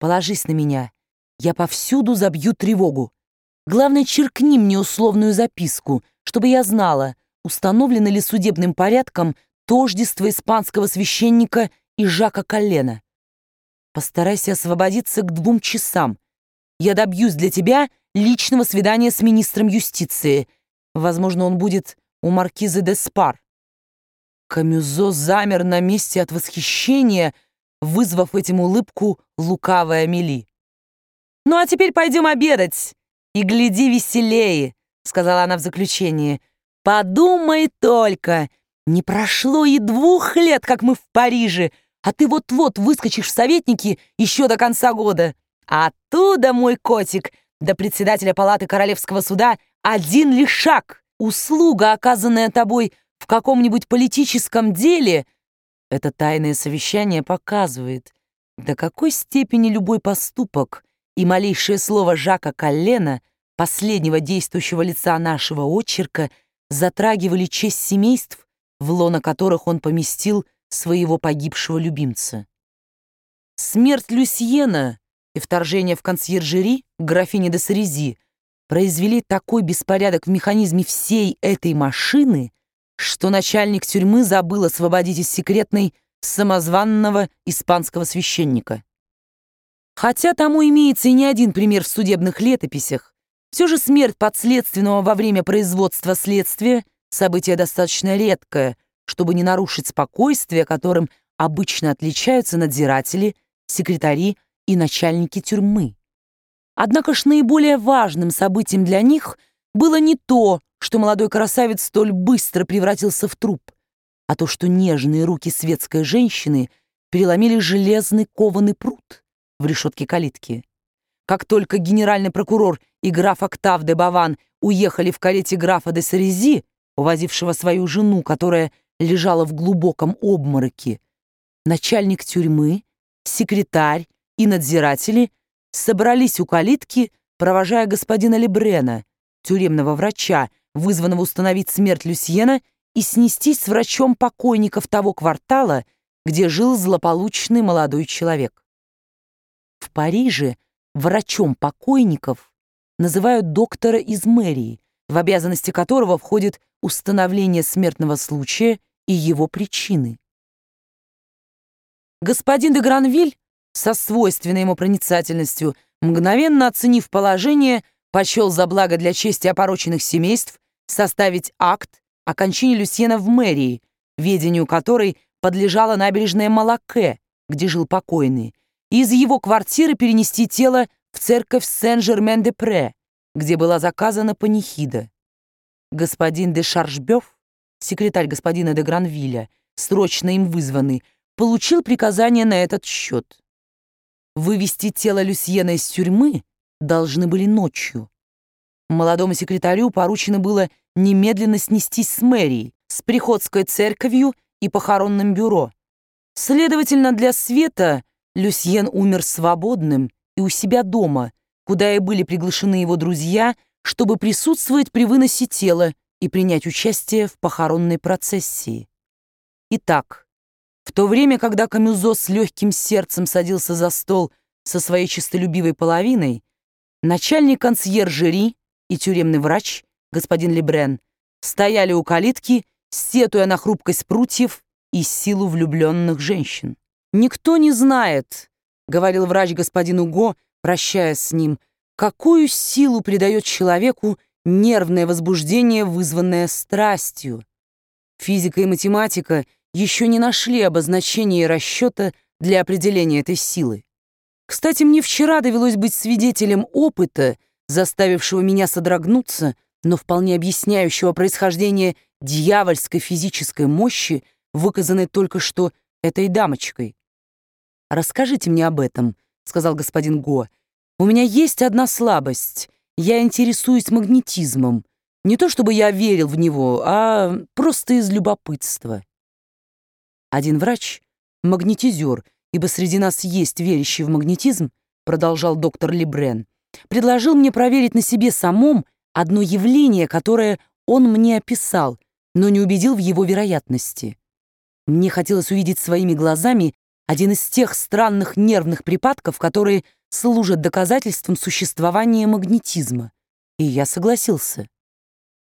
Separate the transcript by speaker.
Speaker 1: Положись на меня. Я повсюду забью тревогу. Главное, черкни мне условную записку, чтобы я знала, установлено ли судебным порядком тождество испанского священника и Жака Коллена. Постарайся освободиться к 2 часам. Я добьюсь для тебя личного свидания с министром юстиции. Возможно, он будет у маркизы де Спар». Камюзо замер на месте от восхищения, вызвав этим улыбку лукавой Амели. «Ну а теперь пойдем обедать и гляди веселее», — сказала она в заключении. «Подумай только, не прошло и 2 лет, как мы в Париже, а ты вот-вот выскочишь в советники еще до конца года. А оттуда, мой котик, до председателя палаты Королевского суда один лишь шаг. Услуга, оказанная тобой в каком-нибудь политическом деле». Это тайное совещание показывает, до какой степени любой поступок и малейшее слово Жака Коллена, последнего действующего лица нашего очерка, затрагивали честь семейств, в лоно которых он поместил своего погибшего любимца. Смерть Люсьена и вторжение в консьержери к графине де Сарези произвели такой беспорядок в механизме всей этой машины, что начальник тюрьмы забыл освободить из секретной самозванного испанского священника. Хотя тому имеется и не один пример в судебных летописях, все же смерть подследственного во время производства следствия — событие достаточно редкое, чтобы не нарушить спокойствие, которым обычно отличаются надзиратели, секретари и начальники тюрьмы. Однако ж наиболее важным событием для них было не то, что молодой красавец столь быстро превратился в труп, а то, что нежные руки светской женщины переломили железный кованый прут в решетке калитки. Как только генеральный прокурор и граф Октав де Баван уехали в карете графа де Сарези, увозившего свою жену, которая лежала в глубоком обмороке, начальник тюрьмы, секретарь и надзиратели собрались у калитки, провожая господина Лебрена, тюремного врача, вызванного установить смерть Люсьена и снестись с врачом покойников того квартала, где жил злополучный молодой человек. В Париже врачом покойников называют доктора из мэрии, в обязанности которого входит установление смертного случая и его причины. Господин де Гранвиль, со свойственной ему проницательностью, мгновенно оценив положение, почел за благо для чести опороченных семейств составить акт о кончине Люсьена в мэрии, ведению которой подлежала набережная Малаке, где жил покойный, и из его квартиры перенести тело в церковь Сен-Жермен-де-Пре, где была заказана панихида. Господин де Шаржбёв, секретарь господина де Гранвиля, срочно им вызванный, получил приказание на этот счет. Вывести тело Люсьена из тюрьмы должны были ночью. Молодому секретарю поручено было немедленно снестись с мэрией, с приходской церковью и похоронным бюро. Следовательно, для Света Люсьен умер свободным и у себя дома, куда и были приглашены его друзья, чтобы присутствовать при выносе тела и принять участие в похоронной процессии. Итак, в то время, когда Камюзо с легким сердцем садился за стол со своей честолюбивой половиной, начальник консьержери и тюремный врач, господин Лебрен, стояли у калитки, сетуя на хрупкость прутьев и силу влюбленных женщин. «Никто не знает», — говорил врач господину Го, прощаясь с ним, «какую силу придает человеку нервное возбуждение, вызванное страстью. Физика и математика еще не нашли обозначения и расчета для определения этой силы. Кстати, мне вчера довелось быть свидетелем опыта, заставившего меня содрогнуться, но вполне объясняющего происхождение дьявольской физической мощи, выказанной только что этой дамочкой. «Расскажите мне об этом», — сказал господин Го. «У меня есть одна слабость. Я интересуюсь магнетизмом. Не то чтобы я верил в него, а просто из любопытства». Один врач, магнетизер, ибо среди нас есть верящий в магнетизм, продолжал доктор Лебрен, предложил мне проверить на себе самом одно явление, которое он мне описал, но не убедил в его вероятности. Мне хотелось увидеть своими глазами Один из тех странных нервных припадков, которые служат доказательством существования магнетизма. И я согласился.